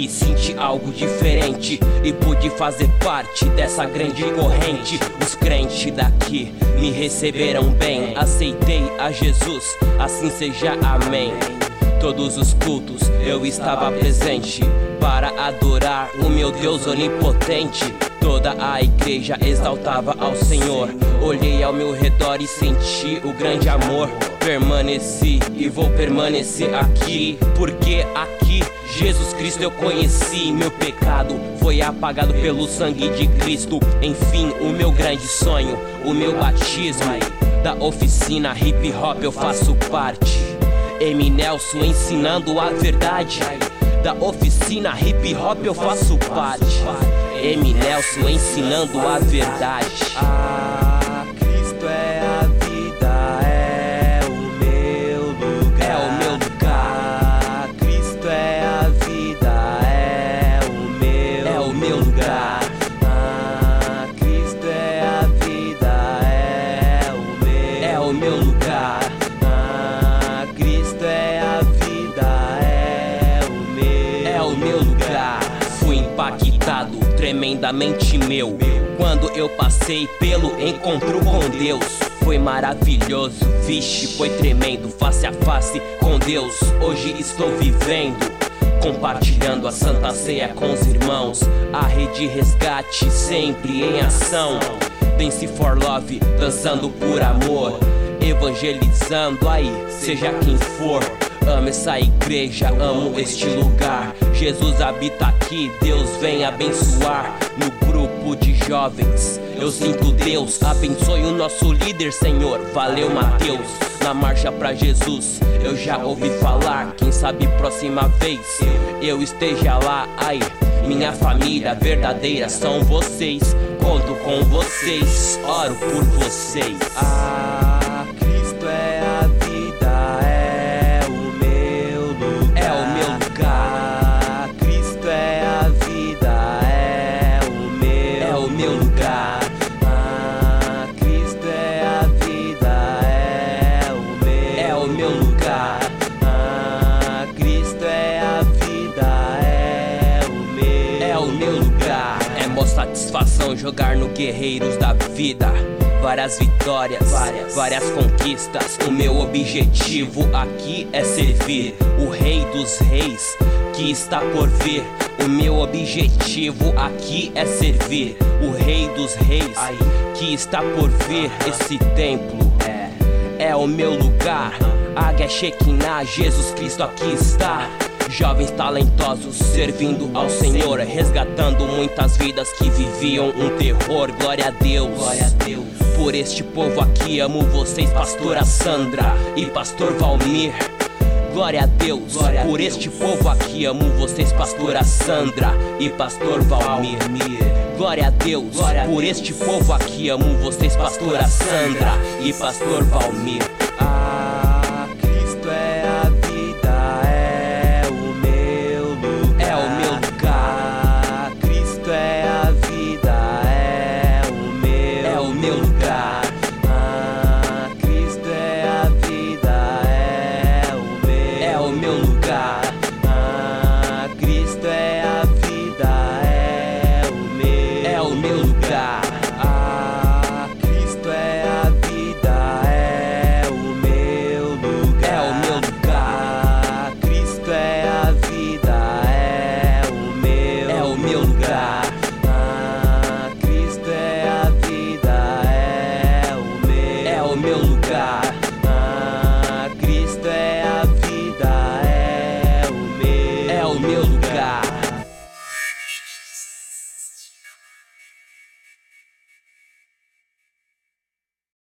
aqui senti algo diferente e pude fazer parte dessa grande corrente. Os crentes daqui me receberam bem, aceitei a Jesus, assim seja, amém. Todos os cultos eu estava presente para adorar o meu Deus onipotente. Toda a igreja exaltava ao Senhor. Olhei ao meu redor e senti o grande amor. Permaneci e vou permanecer aqui, porque aqui Jesus Cristo eu conheci. Meu pecado foi apagado pelo sangue de Cristo. Enfim, o meu grande sonho, o meu batismo. Da oficina hip hop eu faço parte. M. Nelson ensinando a verdade. Da oficina hip hop eu faço parte. M. Nelson ensinando a verdade. Cristo é a vida, é o meu lugar. É o meu lugar. Cristo é a vida, é o meu lugar. Cristo é a vida, é o meu lugar. Cristo é a vida, é o meu lugar. Fui impactado, tremendamente meu, quando eu passei pelo encontro com Deus. Foi maravilhoso, vixe, foi tremendo, face a face com Deus. Hoje estou vivendo, compartilhando a Santa Ceia com os irmãos. A rede resgate sempre em ação. Dance for love, dançando por amor, evangelizando aí, seja quem for. Amo essa igreja, amo este lugar. Jesus habita aqui, Deus vem abençoar. No grupo de jovens eu sinto Deus. Abençoe o nosso líder, Senhor, valeu Mateus. Na marcha pra Jesus eu já ouvi falar. Quem sabe próxima vez eu esteja lá. Ai, minha família verdadeira são vocês. Conto com vocês, oro por vocês. Cristo é a vida, é o meu lugar. É o meu lugar. Cristo é a vida, é o meu lugar. Cristo é a vida, é o meu lugar. Cristo é a vida, é o meu lugar. É mó satisfação jogar no Guerreiros da Vida. Várias vitórias, várias conquistas. O meu objetivo aqui é servir o Rei dos Reis que está por vir. O meu objetivo aqui é servir o Rei dos Reis que está por vir. Esse templo é o meu lugar. Águia Shekinah, Jesus Cristo aqui está. Jovens talentosos servindo ao Senhor, resgatando muitas vidas que viviam um terror. Glória a Deus, glória a Deus. Por este povo aqui amo vocês, pastora Sandra e pastor Valmir. Glória a Deus, por este povo aqui amo vocês, pastora Sandra e pastor Valmir. Glória a Deus, por este povo aqui amo vocês, pastora Sandra e pastor Valmir. Cristo é a vida, é o meu lugar. É o meu lugar. Cristo é a vida, é o meu lugar.